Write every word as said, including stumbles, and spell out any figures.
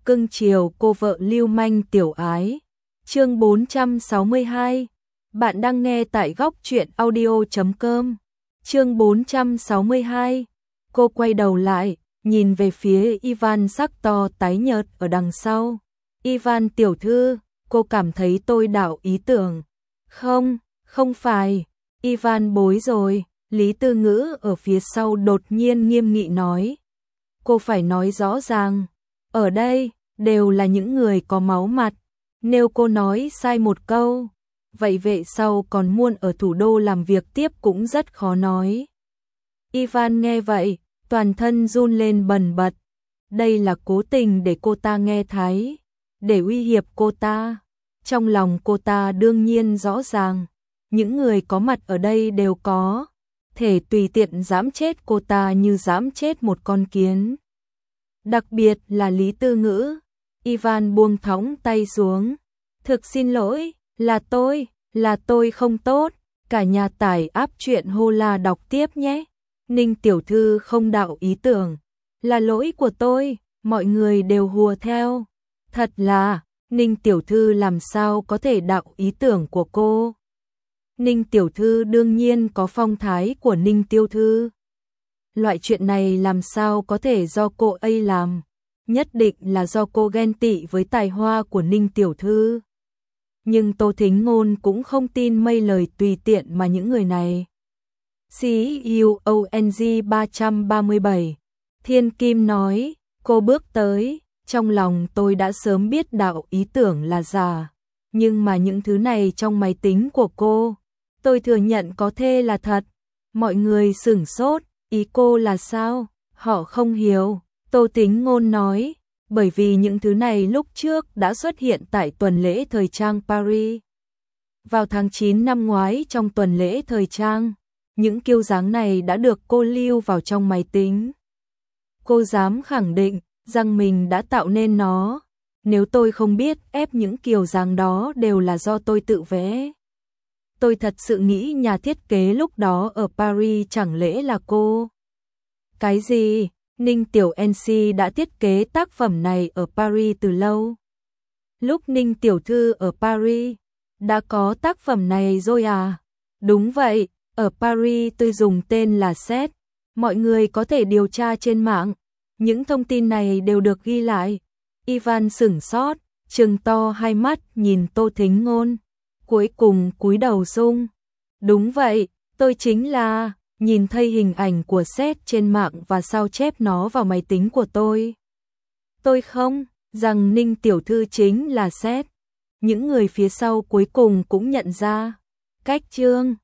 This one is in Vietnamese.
cưng chiều cô vợ lưu manh tiểu ái. Chương bốn trăm sáu mươi hai. Bạn đang nghe tại góc truyện audio chấm com. Chương bốn trăm sáu mươi hai. Cô quay đầu lại, nhìn về phía Ivan sắc to tái nhợt ở đằng sau. Ivan tiểu thư, cô cảm thấy tôi đạo ý tưởng. Không, không phải. Ivan bối rồi. Lý Tư Ngữ ở phía sau đột nhiên nghiêm nghị nói. Cô phải nói rõ ràng. Ở đây, đều là những người có máu mặt. Nếu cô nói sai một câu, vậy về sau còn muốn ở thủ đô làm việc tiếp cũng rất khó nói. Ivan nghe vậy, toàn thân run lên bần bật. Đây là cố tình để cô ta nghe thấy, để uy hiếp cô ta. Trong lòng cô ta đương nhiên rõ ràng, những người có mặt ở đây đều có thể tùy tiện dám chết cô ta như dám chết một con kiến. Đặc biệt là Lý Tư Ngữ. Ivan buông thõng tay xuống. Thực xin lỗi, là tôi, là tôi không tốt. Cả nhà tải áp truyện hô la đọc tiếp nhé. Ninh tiểu thư không đạo ý tưởng. Là lỗi của tôi, mọi người đều hùa theo. Thật là, Ninh tiểu thư làm sao có thể đạo ý tưởng của cô. Ninh tiểu thư đương nhiên có phong thái của Ninh tiêu thư. Loại chuyện này làm sao có thể do cô ấy làm. Nhất định là do cô ghen tị với tài hoa của Ninh tiểu thư. Nhưng Tô Thính Ngôn cũng không tin mấy lời tùy tiện mà những người này. xê e u o en giê ba ba bảy. Thiên Kim nói, cô bước tới, trong lòng tôi đã sớm biết đạo ý tưởng là giả. Nhưng mà những thứ này trong máy tính của cô, tôi thừa nhận có thể là thật. Mọi người sửng sốt, ý cô là sao? Họ không hiểu. Tô Thính Ngôn nói, bởi vì những thứ này lúc trước đã xuất hiện tại tuần lễ thời trang Paris. Vào tháng chín năm ngoái trong tuần lễ thời trang, những kiêu dáng này đã được cô lưu vào trong máy tính. Cô dám khẳng định rằng mình đã tạo nên nó. Nếu tôi không biết ép những kiều dáng đó đều là do tôi tự vẽ. Tôi thật sự nghĩ nhà thiết kế lúc đó ở Paris chẳng lẽ là cô? Cái gì? Ninh Tiểu en xê đã thiết kế tác phẩm này ở Paris từ lâu. Lúc Ninh Tiểu thư ở Paris, đã có tác phẩm này rồi à? Đúng vậy, ở Paris tôi dùng tên là Set. Mọi người có thể điều tra trên mạng. Những thông tin này đều được ghi lại. Ivan sửng sốt, trừng to hai mắt nhìn Tô Thính Ngôn. Cuối cùng cúi đầu sung. Đúng vậy, tôi chính là... Nhìn thấy hình ảnh của Set trên mạng và sao chép nó vào máy tính của tôi. Tôi không, rằng Ninh tiểu thư chính là Set. Những người phía sau cuối cùng cũng nhận ra. Cách chương